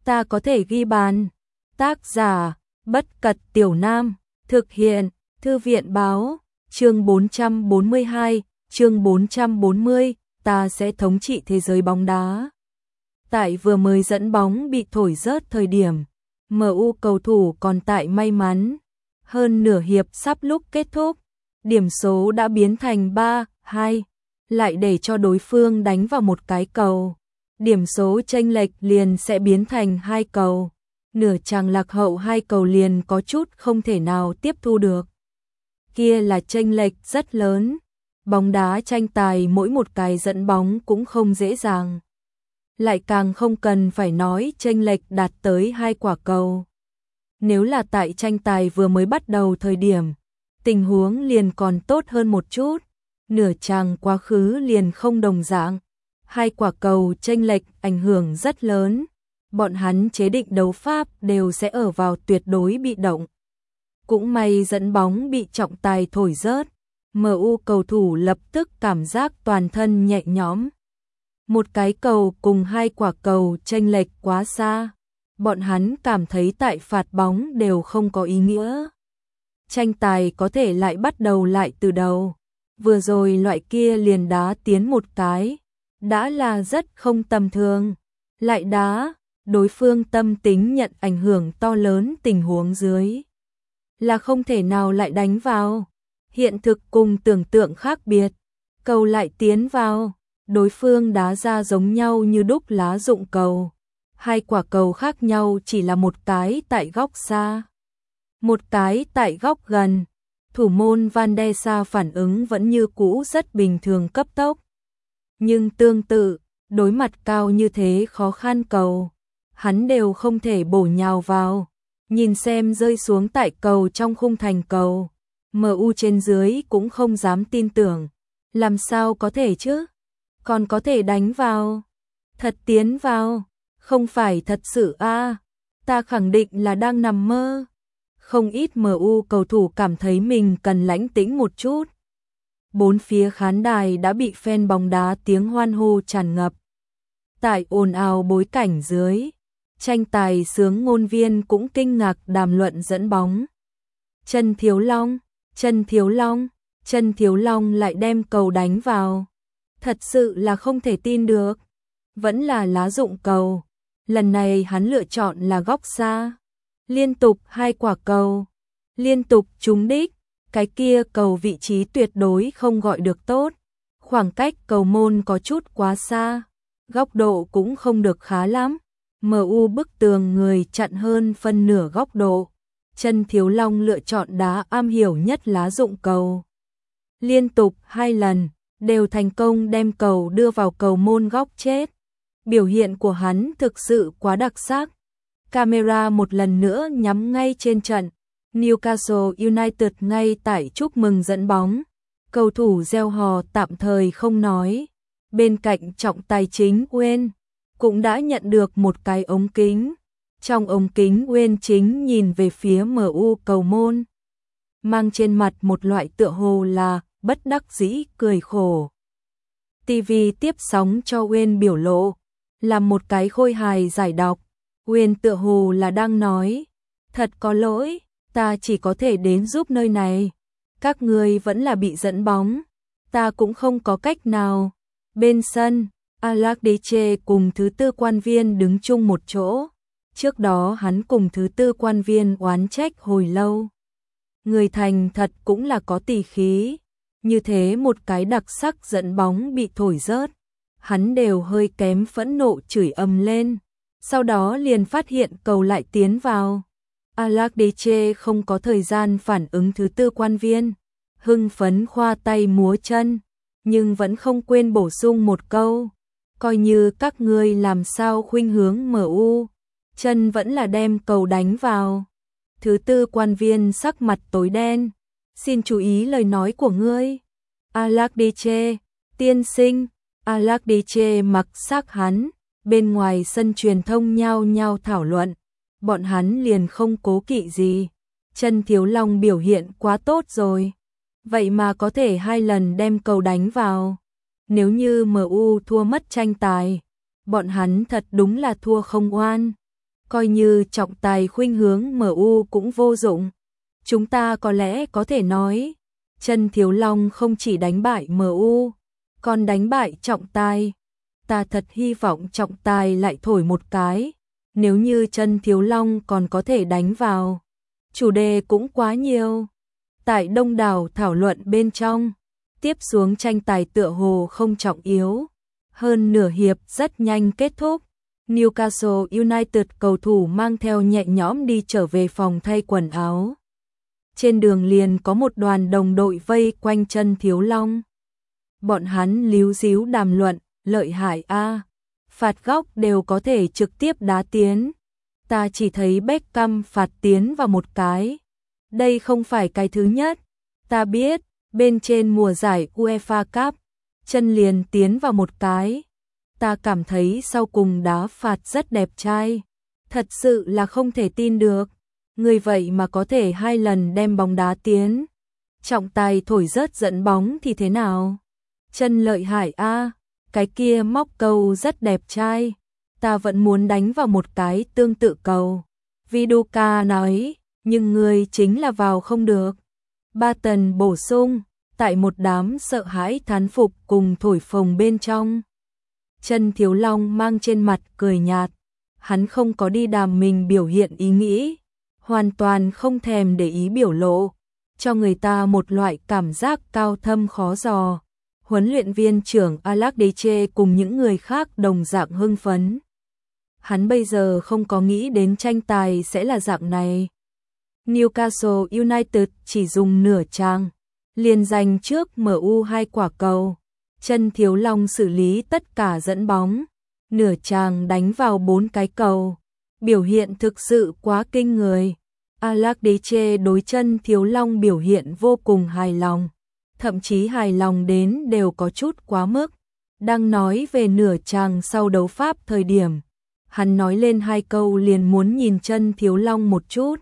ta có thể ghi bàn. Tác giả, Bất Cật Tiểu Nam, thực hiện, Thư viện báo, chương 442, chương 440, ta sẽ thống trị thế giới bóng đá. Tại vừa mới dẫn bóng bị thổi rớt thời điểm, MU cầu thủ còn tại may mắn. Hơn nửa hiệp sắp lúc kết thúc, điểm số đã biến thành 3-2, lại để cho đối phương đánh vào một cái cầu. Điểm số chênh lệch liền sẽ biến thành 2 cầu. Nửa chàng lạc hậu 2 cầu liền có chút không thể nào tiếp thu được. Kia là chênh lệch rất lớn. Bóng đá tranh tài mỗi một cái dẫn bóng cũng không dễ dàng. Lại càng không cần phải nói chênh lệch đạt tới 2 quả cầu. Nếu là tại tranh tài vừa mới bắt đầu thời điểm, tình huống liền còn tốt hơn một chút. Nửa chàng quá khứ liền không đồng dạng. 2 quả cầu chênh lệch ảnh hưởng rất lớn. Bọn hắn chế định đấu pháp đều sẽ ở vào tuyệt đối bị động. Cũng may dẫn bóng bị trọng tài thổi rớt, MU cầu thủ lập tức cảm giác toàn thân nhẹ nhõm. Một cái cầu cùng 2 quả cầu chênh lệch quá xa, bọn hắn cảm thấy tại phạt bóng đều không có ý nghĩa. Tranh tài có thể lại bắt đầu lại từ đầu. Vừa rồi loại kia liền đá tiến một cái, đã là rất không tầm thường. Lại đá, đối phương tâm tính nhận ảnh hưởng to lớn tình huống dưới. Là không thể nào lại đánh vào. Hiện thực cùng tưởng tượng khác biệt. Cầu lại tiến vào, đối phương đá ra giống nhau như đúc lá dụng cầu. 2 quả cầu khác nhau chỉ là một cái tại góc xa, một cái tại góc gần. Thủ môn Van der Sar phản ứng vẫn như cũ rất bình thường cấp tốc. Nhưng tương tự, đối mặt cao như thế khó khăn cầu, hắn đều không thể bổ nhào vào. Nhìn xem rơi xuống tại cầu trong khung thành cầu, MU trên dưới cũng không dám tin tưởng. Làm sao có thể chứ? Còn có thể đánh vào? Thật tiến vào? Không phải thật sự a? Ta khẳng định là đang nằm mơ. Không ít MU cầu thủ cảm thấy mình cần lãnh tĩnh một chút. Bốn phía khán đài đã bị fan bóng đá tiếng hoan hô tràn ngập. Tại ồn ào bối cảnh dưới, tranh tài sướng ngôn viên cũng kinh ngạc đàm luận dẫn bóng. Trần Thiếu Long, Trần Thiếu Long, Trần Thiếu Long lại đem cầu đánh vào. Thật sự là không thể tin được. Vẫn là lá dụng cầu. Lần này hắn lựa chọn là góc xa. Liên tục 2 quả cầu, liên tục trúng đích. Cái kia cầu vị trí tuyệt đối không gọi được tốt. Khoảng cách cầu môn có chút quá xa, góc độ cũng không được khá lắm. MU bức tường người chặn hơn phân nửa góc độ. Trần Thiếu Long lựa chọn đá am hiểu nhất lá dụng cầu. Liên tục 2 lần, đều thành công đem cầu đưa vào cầu môn góc chết. Biểu hiện của hắn thực sự quá đặc sắc. Camera một lần nữa nhắm ngay trên trận. Newcastle United ngay tại chúc mừng dẫn bóng. Cầu thủ reo hò tạm thời không nói. Bên cạnh trọng tài chính Wayne cũng đã nhận được một cái ống kính. Trong ống kính Wayne chính nhìn về phía MU cầu môn, mang trên mặt một loại tựa hồ là bất đắc dĩ cười khổ. TV tiếp sóng cho Wayne biểu lộ là một cái khôi hài giải đọc. Wayne tựa hồ là đang nói, thật có lỗi, ta chỉ có thể đến giúp nơi này. Các người vẫn là bị dẫn bóng, ta cũng không có cách nào. Bên sân, Alakdeche cùng thứ tư quan viên đứng chung một chỗ. Trước đó hắn cùng thứ tư quan viên oán trách hồi lâu. Người thành thật cũng là có tỉ khí. Như thế một cái đặc sắc dẫn bóng bị thổi rớt, hắn đều hơi kém phẫn nộ chửi ầm lên. Sau đó liền phát hiện cầu lại tiến vào. Alakdeche không có thời gian phản ứng thứ tư quan viên, hưng phấn khoa tay múa chân, nhưng vẫn không quên bổ sung một câu, coi như các ngươi làm sao khuynh hướng MU, chân vẫn là đem cầu đánh vào. Thứ tư quan viên sắc mặt tối đen, xin chú ý lời nói của ngươi. Alakdeche, tiên sinh. Alakdeche mặc xác hắn. Bên ngoài sân truyền thông nhao nhao thảo luận, bọn hắn liền không cố kỵ gì. Trần Thiếu Long biểu hiện quá tốt rồi, vậy mà có thể 2 lần đem cầu đánh vào. Nếu như MU thua mất tranh tài, bọn hắn thật đúng là thua không oan. coi như trọng tài khuynh hướng MU cũng vô dụng. Chúng ta có lẽ có thể nói, Chân Thiếu Long không chỉ đánh bại MU, còn đánh bại trọng tài. Ta thật hy vọng trọng tài lại thổi một cái, nếu như Chân Thiếu Long còn có thể đánh vào. Chủ đề cũng quá nhiều. Tại đông đảo thảo luận bên trong, tiếp xuống tranh tài tựa hồ không trọng yếu. Hơn nửa hiệp rất nhanh kết thúc. Newcastle United cầu thủ mang theo nhẹ nhõm đi trở về phòng thay quần áo. Trên đường liền có một đoàn đồng đội vây quanh Chân Thiếu Long. Bọn hắn líu díu đàm luận, lợi hại a, phạt góc đều có thể trực tiếp đá tiến. Ta chỉ thấy Beckham phạt tiến vào một cái. Đây không phải cái thứ nhất. Ta biết, bên trên mùa giải UEFA Cup, Chân liền tiến vào một cái. Ta cảm thấy sau cùng đá phạt rất đẹp trai. Thật sự là không thể tin được. Người vậy mà có thể 2 lần đem bóng đá tiến. Trọng tài thổi rớt dẫn bóng thì thế nào? Chân lợi hại a, cái kia móc cầu rất đẹp trai. Ta vẫn muốn đánh vào một cái tương tự cầu. Viduka nói, nhưng người chính là vào không được. Barton bổ sung, tại một đám sợ hãi thán phục cùng thổi phồng bên trong. Chân Thiếu Long mang trên mặt cười nhạt. Hắn không có đi đàm mình biểu hiện ý nghĩ. Hoàn toàn không thèm để ý biểu lộ. Cho người ta một loại cảm giác cao thâm khó dò. Huấn luyện viên trưởng Alakdeche cùng những người khác đồng dạng hưng phấn. Hắn bây giờ không có nghĩ đến tranh tài sẽ là dạng này. Newcastle United chỉ dùng nửa trang, liền giành trước MU 2 quả cầu. Chân Thiếu Long xử lý tất cả dẫn bóng, nửa trang đánh vào 4 cái cầu. Biểu hiện thực sự quá kinh người. Alakdeche đối Chân Thiếu Long biểu hiện vô cùng hài lòng. Thậm chí hài lòng đến đều có chút quá mức. Đang nói về nửa trang sau đấu pháp thời điểm, hắn nói lên 2 câu liền muốn nhìn Chân Thiếu Long một chút.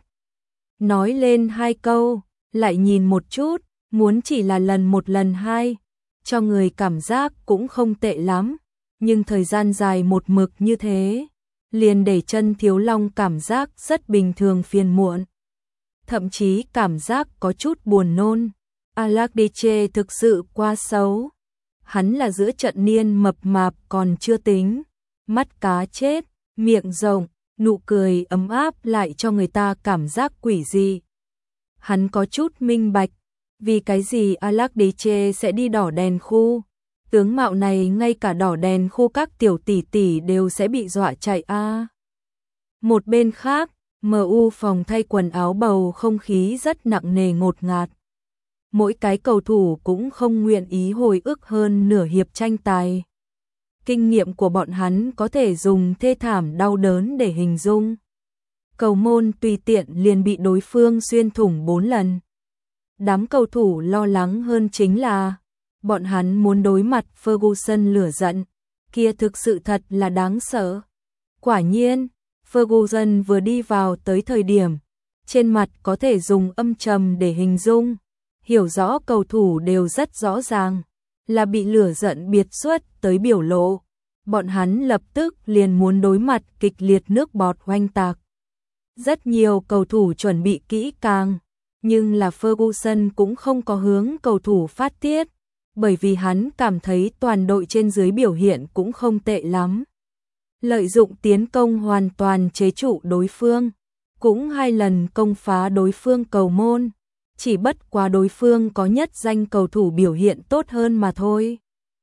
Nói lên 2 câu, lại nhìn một chút, muốn chỉ là lần 1 lần 2, cho người cảm giác cũng không tệ lắm, nhưng thời gian dài một mực như thế, liền để Chân Thiếu Long cảm giác rất bình thường phiền muộn. Thậm chí cảm giác có chút buồn nôn. Alakdeche thực sự quá xấu. Hắn là giữa trận niên mập mạp còn chưa tính, mắt cá chết, miệng rộng, nụ cười ấm áp lại cho người ta cảm giác quỷ dị. Hắn có chút minh bạch, vì cái gì Alakdeche sẽ đi đỏ đèn khu. Tướng mạo này ngay cả đỏ đèn khu các tiểu tỷ tỷ đều sẽ bị dọa chạy a. Một bên khác, MU phòng thay quần áo bầu không khí rất nặng nề ngột ngạt. Mỗi cái cầu thủ cũng không nguyện ý hồi ức hơn nửa hiệp tranh tài. Kinh nghiệm của bọn hắn có thể dùng thê thảm đau đớn để hình dung. Cầu môn tùy tiện liền bị đối phương xuyên thủng 4 lần. Đám cầu thủ lo lắng hơn chính là bọn hắn muốn đối mặt Ferguson lửa giận, kia thực sự thật là đáng sợ. Quả nhiên, Ferguson vừa đi vào tới thời điểm, trên mặt có thể dùng âm trầm để hình dung. Hiểu rõ cầu thủ đều rất rõ ràng, là bị lửa giận biệt xuất tới biểu lộ. Bọn hắn lập tức liền muốn đối mặt kịch liệt nước bọt oanh tạc. Rất nhiều cầu thủ chuẩn bị kỹ càng, nhưng là Ferguson cũng không có hướng cầu thủ phát tiết, bởi vì hắn cảm thấy toàn đội trên dưới biểu hiện cũng không tệ lắm. Lợi dụng tiến công hoàn toàn chế trụ đối phương, cũng 2 lần công phá đối phương cầu môn. Chỉ bất quá đối phương có nhất danh cầu thủ biểu hiện tốt hơn mà thôi.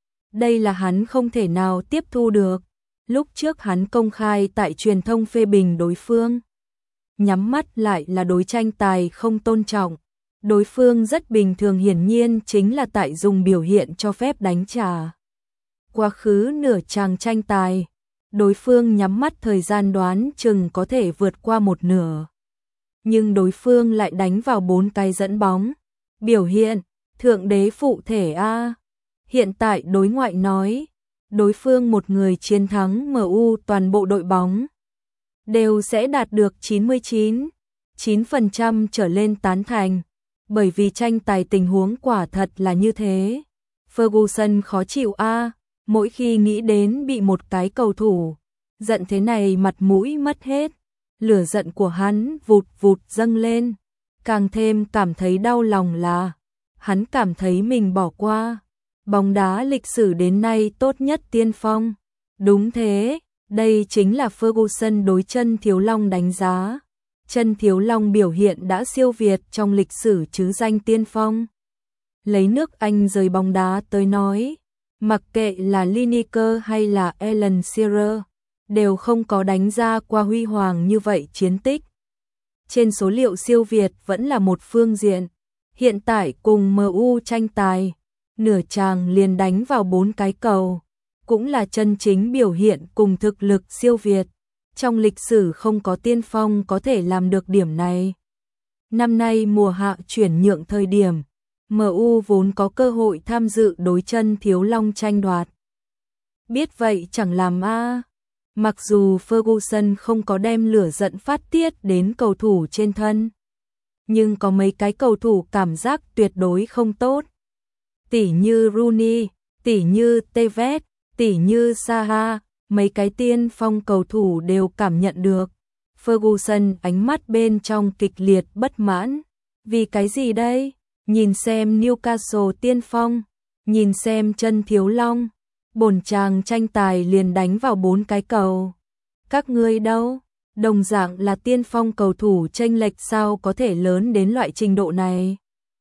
Đây là hắn không thể nào tiếp thu được. Lúc trước hắn công khai tại truyền thông phê bình đối phương. Nhắm mắt lại là đối tranh tài không tôn trọng. Đối phương rất bình thường, hiển nhiên chính là tại dùng biểu hiện cho phép đánh trả. Quá khứ nửa chàng tranh tài, đối phương nhắm mắt thời gian đoán chừng có thể vượt qua 1/2. Nhưng đối phương lại đánh vào 4 cái dẫn bóng. Biểu hiện, thượng đế phụ thể a. Hiện tại đối ngoại nói, đối phương một người chiến thắng MU toàn bộ đội bóng đều sẽ đạt được 99% trở lên tán thành, bởi vì tranh tài tình huống quả thật là như thế. Ferguson khó chịu a, mỗi khi nghĩ đến bị một cái cầu thủ giận thế này mặt mũi mất hết. Lửa giận của hắn vụt vụt dâng lên, càng thêm cảm thấy đau lòng là hắn cảm thấy mình bỏ qua bóng đá lịch sử đến nay tốt nhất tiên phong. Đúng thế, đây chính là Ferguson đối Chân Thiếu Long đánh giá. Chân Thiếu Long biểu hiện đã siêu việt trong lịch sử chứ danh tiên phong. Lấy nước Anh rời bóng đá tới nói, mặc kệ là Lineker hay là Alan Shearer, đều không có đánh ra qua huy hoàng như vậy chiến tích. Trên số liệu siêu việt vẫn là một phương diện. Hiện tại cùng MU tranh tài, nửa chàng liền đánh vào 4 cái cầu, cũng là chân chính biểu hiện cùng thực lực siêu việt. Trong lịch sử không có tiên phong có thể làm được điểm này. Năm nay mùa hạ chuyển nhượng thời điểm, MU vốn có cơ hội tham dự đối Chân Thiếu Long tranh đoạt. Biết vậy chẳng làm a. Mặc dù Ferguson không có đem lửa giận phát tiết đến cầu thủ trên thân, nhưng có mấy cái cầu thủ cảm giác tuyệt đối không tốt. Tỉ như Rooney, tỉ như Tevez, tỉ như Zaha, mấy cái tiên phong cầu thủ đều cảm nhận được. Ferguson ánh mắt bên trong kịch liệt bất mãn. Vì cái gì đây? Nhìn xem Newcastle tiên phong, nhìn xem Chân Thiếu Long, bổn chàng tranh tài liền đánh vào 4 cái cầu. Các ngươi đâu? Đồng dạng là tiên phong cầu thủ chênh lệch sao có thể lớn đến loại trình độ này?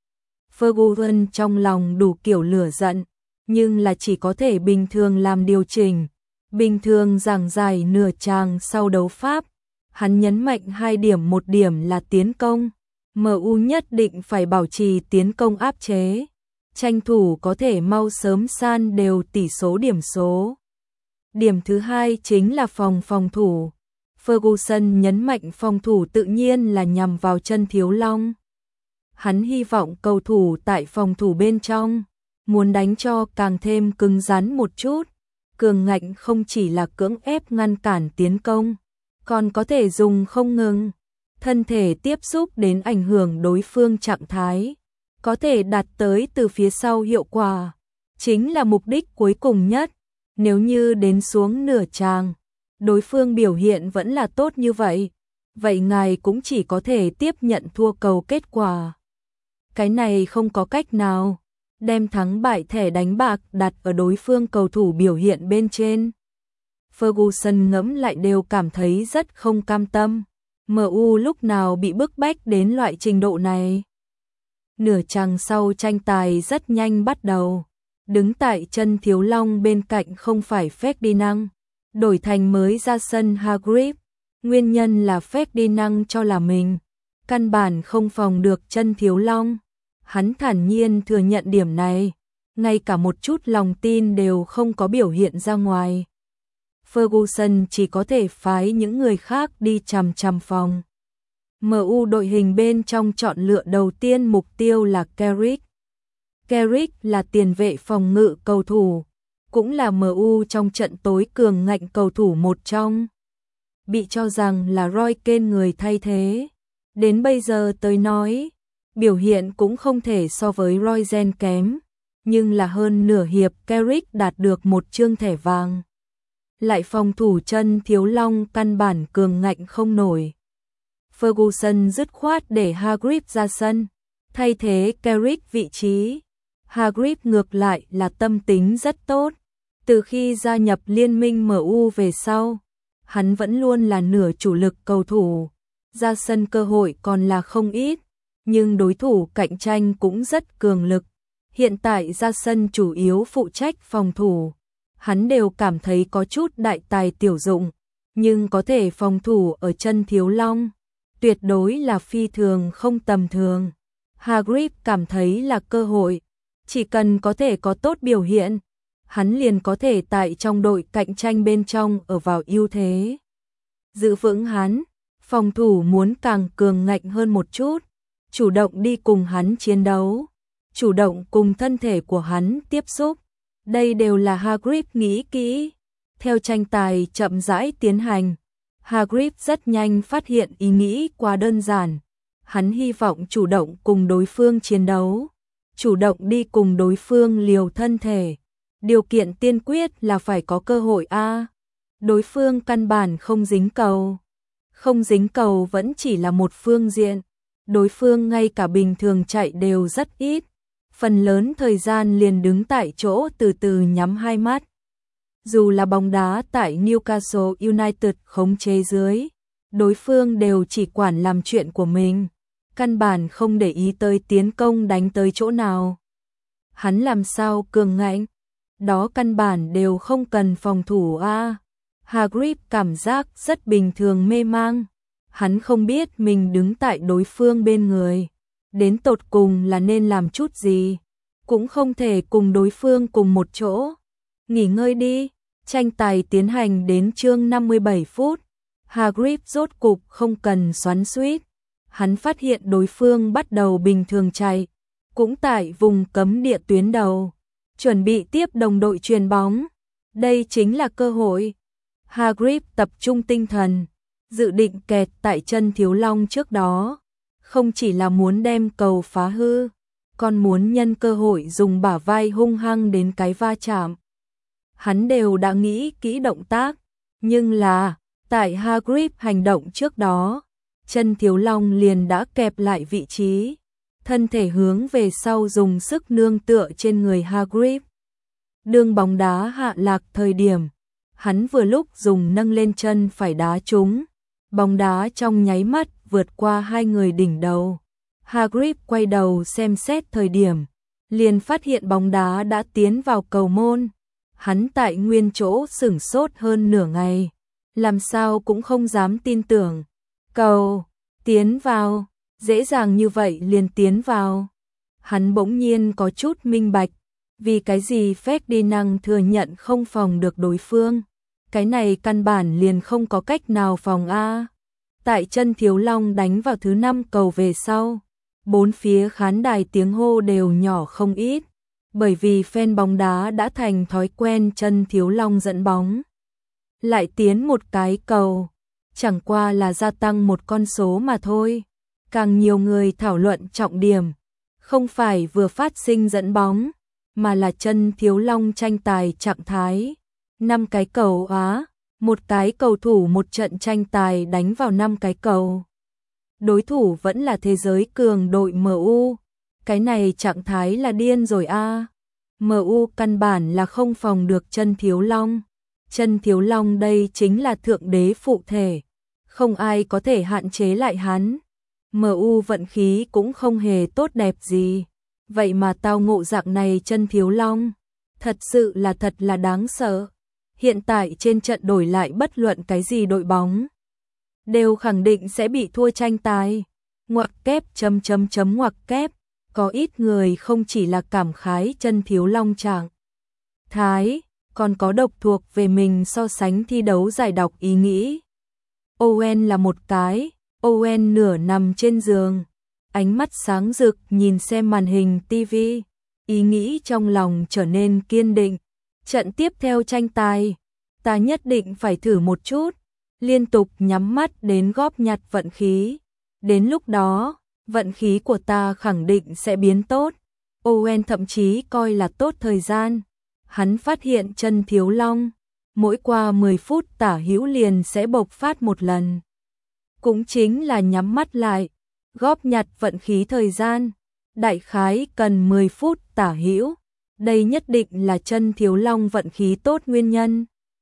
Ferguson trong lòng đủ kiểu lửa giận, nhưng là chỉ có thể bình thường làm điều chỉnh. Bình thường giảng giải nửa chàng sau đấu pháp, hắn nhấn mạnh 2 điểm, 1 điểm là tiến công. MU nhất định phải bảo trì tiến công áp chế, tranh thủ có thể mau sớm san đều tỷ số điểm số. Điểm thứ 2 chính là phòng thủ. Ferguson nhấn mạnh phòng thủ tự nhiên là nhằm vào Chân Thiếu Long. Hắn hy vọng cầu thủ tại phòng thủ bên trong muốn đánh cho càng thêm cứng rắn một chút. Cường ngạnh không chỉ là cưỡng ép ngăn cản tiến công, còn có thể dùng không ngừng thân thể tiếp xúc đến ảnh hưởng đối phương trạng thái, có thể đạt tới từ phía sau hiệu quả, chính là mục đích cuối cùng nhất. Nếu như đến xuống nửa chàng, đối phương biểu hiện vẫn là tốt như vậy, vậy ngài cũng chỉ có thể tiếp nhận thua cầu kết quả. Cái này không có cách nào, đem thắng bại thẻ đánh bạc đặt ở đối phương cầu thủ biểu hiện bên trên. Ferguson ngẫm lại đều cảm thấy rất không cam tâm. MU lúc nào bị bức bách đến loại trình độ này. Nửa chàng sau tranh tài rất nhanh bắt đầu. Đứng tại Chân Thiếu Long bên cạnh không phải Ferdinand, đổi thành mới ra sân Hargreaves. Nguyên nhân là Ferdinand cho là mình căn bản không phòng được Chân Thiếu Long. Hắn thản nhiên thừa nhận điểm này, ngay cả một chút lòng tin đều không có biểu hiện ra ngoài. Ferguson chỉ có thể phái những người khác đi chằm phòng. MU đội hình bên trong chọn lựa đầu tiên mục tiêu là Carrick. Carrick là tiền vệ phòng ngự cầu thủ, cũng là MU trong trận tối cường ngạnh cầu thủ một trong. Bị cho rằng là Roy Keane người thay thế. Đến bây giờ tới nói, biểu hiện cũng không thể so với Roy Keane kém, nhưng là hơn nửa hiệp Carrick đạt được một chương thẻ vàng. Lại phòng thủ Chân Thiếu Long căn bản cường ngạnh không nổi. Ferguson dứt khoát để Hargreaves ra sân, thay thế Carrick vị trí. Hargreaves ngược lại là tâm tính rất tốt. Từ khi gia nhập liên minh MU về sau, hắn vẫn luôn là nửa chủ lực cầu thủ. Ra sân cơ hội còn là không ít, nhưng đối thủ cạnh tranh cũng rất cường lực. Hiện tại ra sân chủ yếu phụ trách phòng thủ. Hắn đều cảm thấy có chút đại tài tiểu dụng, nhưng có thể phòng thủ ở Chân Thiếu Long, tuyệt đối là phi thường không tầm thường. Hargreaves cảm thấy là cơ hội, chỉ cần có thể có tốt biểu hiện, hắn liền có thể tại trong đội cạnh tranh bên trong ở vào ưu thế. Giữ vững hắn, phòng thủ muốn càng cường ngạnh hơn một chút, chủ động đi cùng hắn chiến đấu, chủ động cùng thân thể của hắn tiếp xúc. Đây đều là Hargreaves nghĩ kỹ. Theo tranh tài chậm rãi tiến hành, Hargreaves rất nhanh phát hiện ý nghĩ quá đơn giản. Hắn hy vọng chủ động cùng đối phương chiến đấu, chủ động đi cùng đối phương liều thân thể. Điều kiện tiên quyết là phải có cơ hội a. Đối phương căn bản không dính cầu. Không dính cầu vẫn chỉ là một phương diện, đối phương ngay cả bình thường chạy đều rất ít, phần lớn thời gian liền đứng tại chỗ từ từ nhắm hai mắt. Dù là bóng đá tại Newcastle United khống chế dưới, đối phương đều chỉ quản làm chuyện của mình, căn bản không để ý tới tiến công đánh tới chỗ nào. Hắn làm sao cường ngạnh, đó căn bản đều không cần phòng thủ a. Hagrid cảm giác rất bình thường mê mang, hắn không biết mình đứng tại đối phương bên người, đến tột cùng là nên làm chút gì, cũng không thể cùng đối phương cùng một chỗ. Nghỉ ngơi đi, tranh tài tiến hành đến chương 57 phút, Hagrid rốt cục không cần xoắn xuýt, hắn phát hiện đối phương bắt đầu bình thường chạy, cũng tại vùng cấm địa tuyến đầu, chuẩn bị tiếp đồng đội chuyền bóng. Đây chính là cơ hội. Hagrid tập trung tinh thần, dự định kẹt tại chân Thiếu Long trước đó, không chỉ là muốn đem cầu phá hư, còn muốn nhân cơ hội dùng bả vai hung hăng đến cái va chạm. Hắn đều đã nghĩ kỹ động tác, nhưng là, tại Hagrid hành động trước đó, chân Thiếu Long liền đã kẹp lại vị trí, thân thể hướng về sau dùng sức nương tựa trên người Hagrid. Đường bóng đá hạ lạc thời điểm, hắn vừa lúc dùng nâng lên chân phải đá trúng, bóng đá trong nháy mắt vượt qua hai người đỉnh đầu. Hagrid quay đầu xem xét thời điểm, liền phát hiện bóng đá đã tiến vào cầu môn. Hắn tại nguyên chỗ sửng sốt hơn nửa ngày, làm sao cũng không dám tin tưởng. Cầu, tiến vào, dễ dàng như vậy liền tiến vào. Hắn bỗng nhiên có chút minh bạch, vì cái gì Ferdinand thừa nhận không phòng được đối phương. Cái này căn bản liền không có cách nào phòng a. Tại chân Thiếu Long đánh vào thứ 5 cầu về sau, bốn phía khán đài tiếng hô đều nhỏ không ít, bởi vì fan bóng đá đã thành thói quen chân Thiếu Long dẫn bóng. Lại tiến một cái cầu, chẳng qua là gia tăng một con số mà thôi. Càng nhiều người thảo luận trọng điểm, không phải vừa phát sinh dẫn bóng, mà là chân Thiếu Long tranh tài trạng thái. 5 cái cầu á, một cái cầu thủ một trận tranh tài đánh vào 5 cái cầu. Đối thủ vẫn là thế giới cường đội MU, cái này trạng thái là điên rồi a. MU căn bản là không phòng được chân Thiếu Long. Chân Thiếu Long đây chính là thượng đế phụ thể, không ai có thể hạn chế lại hắn. MU vận khí cũng không hề tốt đẹp gì, vậy mà tao ngộ dạng này chân Thiếu Long, thật sự là thật là đáng sợ. Hiện tại trên trận đổi lại bất luận cái gì đội bóng, đều khẳng định sẽ bị thua tranh tài. Ngoặc kép ngoặc kép, có ít người không chỉ là cảm khái chân Thiếu Long trạng thái, còn có độc thuộc về mình so sánh thi đấu giải độc ý nghĩ. Owen là một cái, Owen nửa nằm trên giường, ánh mắt sáng rực nhìn xem màn hình TV, ý nghĩ trong lòng trở nên kiên định. Trận tiếp theo tranh tài, ta nhất định phải thử một chút, liên tục nhắm mắt đến góp nhặt vận khí. Đến lúc đó, vận khí của ta khẳng định sẽ biến tốt. Owen thậm chí coi là tốt thời gian. Hắn phát hiện chân Thiếu Long, mỗi qua 10 phút tả hữu liền sẽ bộc phát một lần. Cũng chính là nhắm mắt lại, góp nhặt vận khí thời gian, đại khái cần 10 phút tả hữu. Đây nhất định là chân Thiếu Long vận khí tốt nguyên nhân.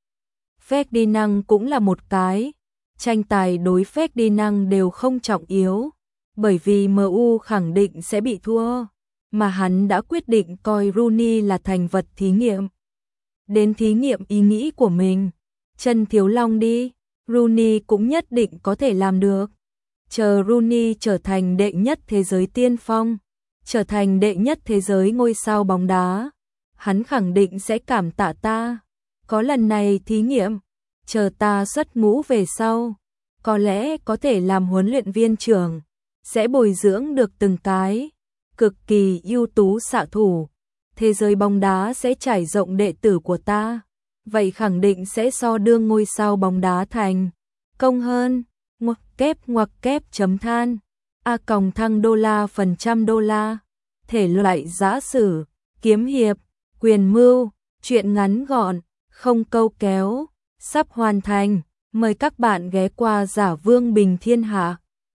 Ferdinand cũng là một cái, tranh tài đối Ferdinand đều không trọng yếu, bởi vì MU khẳng định sẽ bị thua, mà hắn đã quyết định coi Rooney là thành vật thí nghiệm. Đến thí nghiệm ý nghĩ của mình, chân Thiếu Long đi, Rooney cũng nhất định có thể làm được. Chờ Rooney trở thành đệ nhất thế giới tiên phong, trở thành đệ nhất thế giới ngôi sao bóng đá, hắn khẳng định sẽ cảm tạ ta. Có lần này thí nghiệm, chờ ta xuất ngũ về sau, có lẽ có thể làm huấn luyện viên trưởng, sẽ bồi dưỡng được từng cái cực kỳ ưu tú xạ thủ. Thế giới bóng đá sẽ trải rộng đệ tử của ta, vậy khẳng định sẽ so đương ngôi sao bóng đá thành công hơn. Ngoặc kép chấm than a còng thăng $, thể loại giã sử, kiếm hiệp, quyền mưu, truyện ngắn gọn, không câu kéo, sắp hoàn thành. Mời các bạn ghé qua Giả Vương Bình Thiên Hạ.